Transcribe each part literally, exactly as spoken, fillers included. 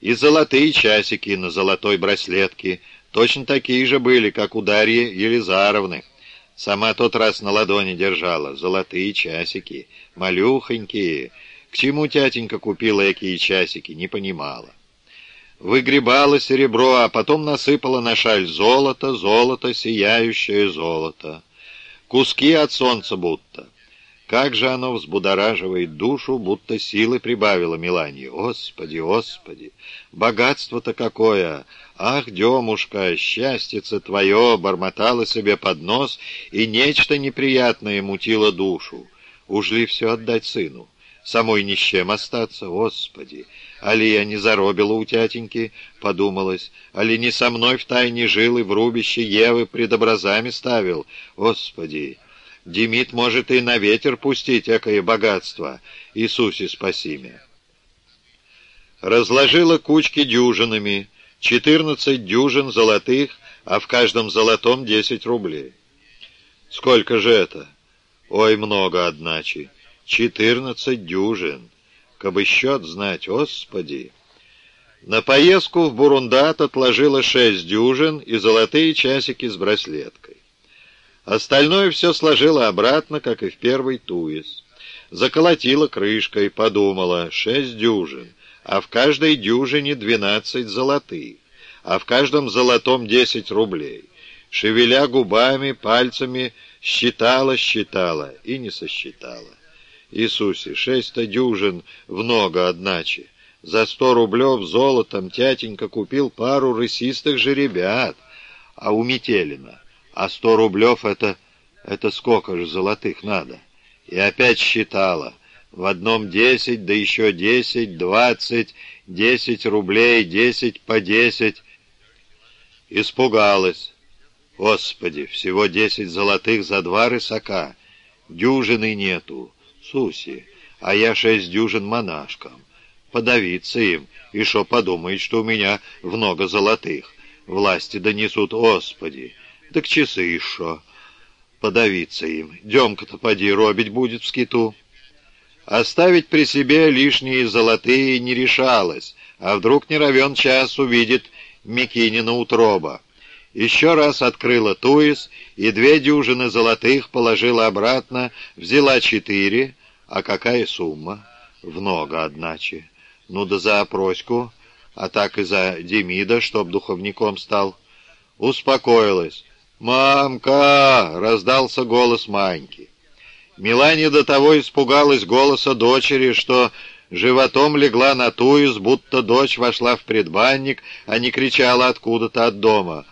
И золотые часики на золотой браслетке, точно такие же были, как у Дарьи Елизаровны. Сама тот раз на ладони держала. Золотые часики, малюхонькие. К чему тятенька купила такие часики, не понимала. Выгребала серебро, а потом насыпала на шаль золото, золото, сияющее золото. Куски от солнца будто. Как же оно взбудораживает душу, будто силы прибавило Меланье. Господи, Господи, богатство-то какое! Ах, Демушка, счастье-то твое! Бормотало себе под нос, и нечто неприятное мутило душу. Уж ли все отдать сыну? Самой ни с чем остаться, Господи! Али я не заробила у тятеньки, подумалось, али не со мной втайне жил и в рубище Евы пред образами ставил, Господи! Демид может и на ветер пустить экое богатство, Иисусе спаси меня. Разложила кучки дюжинами, четырнадцать дюжин золотых, а в каждом золотом десять рублей. Сколько же это? Ой, много, одначе. Четырнадцать дюжин. Кабы счет знать, Господи! На поездку в Бурундат отложила шесть дюжин и золотые часики с браслеткой. Остальное все сложила обратно, как и в первый туис. Заколотила крышкой, подумала, шесть дюжин, а в каждой дюжине двенадцать золотых, а в каждом золотом десять рублей. Шевеля губами, пальцами, считала, считала и не сосчитала. Иисусе, шесть-то дюжин много, одначе. За сто рублев золотом тятенька купил пару рысистых жеребят, а у Метелина. А сто рублев это... это сколько же золотых надо? И опять считала. В одном десять, да еще десять, двадцать, десять рублей, десять по десять. Испугалась. Господи, всего десять золотых за два рысака. Дюжины нету. Суси, а я шесть дюжин монашкам. Подавиться им, и шо подумает, что у меня много золотых. Власти донесут, Господи. Так часы еще. Подавиться им. Демка-то поди робить будет в скиту. Оставить при себе лишние золотые не решалась, а вдруг не равен час увидит Микинина утроба. Еще раз открыла туис и две дюжины золотых положила обратно, взяла четыре. А какая сумма? Много, одначе. Ну да за опроську, а так и за Демида, чтоб духовником стал. Успокоилась. «Мамка!» — раздался голос Маньки. Меланья до того испугалась голоса дочери, что животом легла на туис, будто дочь вошла в предбанник, а не кричала откуда-то от дома.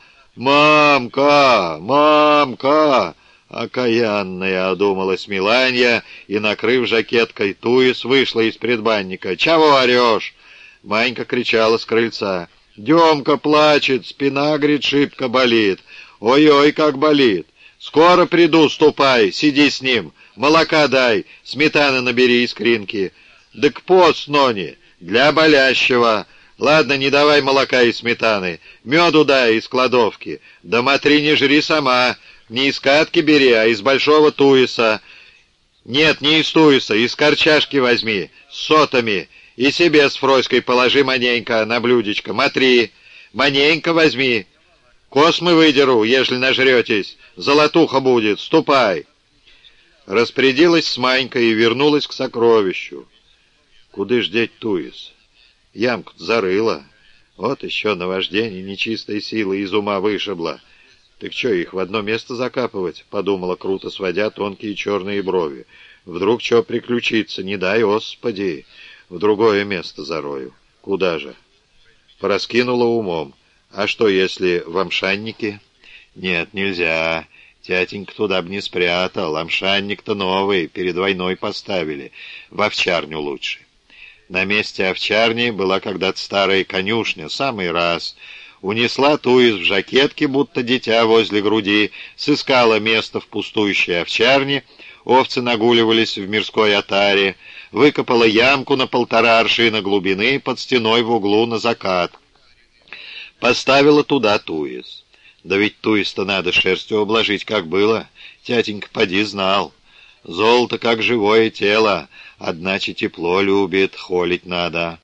«Мамка! Мамка!» «Окаянная!» — одумалась Меланья и, накрыв жакеткой туис, вышла из предбанника. «Чего орешь?» Манька кричала с крыльца. «Демка плачет, спина, говорит, шибко болит. Ой-ой, как болит! Скоро приду, ступай, сиди с ним, молока дай, сметаны набери из кринки. Так пост, Нони, для болящего. Ладно, не давай молока и сметаны, меду дай из кладовки. Да матри не жри сама, не из катки бери, а из большого туиса. Нет, не из туиса, из корчашки возьми, с сотами, и себе с Фроськой положи маненько на блюдечко, матри, маненько возьми. Космы выдеру, ежели нажретесь, золотуха будет, ступай. Распорядилась с Манькой и вернулась к сокровищу. Куды ж деть туис? Ямку-то зарыла. Вот еще наваждение нечистой силы из ума вышибло. Так что, их в одно место закапывать? Подумала, круто сводя тонкие черные брови. Вдруг что приключится, не дай, Господи. В другое место зарою. Куда же? Пораскинула умом. А что, если в амшаннике? Нет, нельзя. Тятенька туда б не спрятал. Амшанник-то новый, перед войной поставили. В овчарню лучше. На месте овчарни была когда-то старая конюшня, самый раз. Унесла туис в жакетке, будто дитя возле груди, сыскала место в пустующей овчарне, овцы нагуливались в мирской отаре, выкопала ямку на полтора аршина глубины под стеной в углу на закат. Поставила туда туис. Да ведь туис-то надо шерстью обложить, как было. Тятенька поди знал. Золото, как живое тело, одначе тепло любит, холить надо.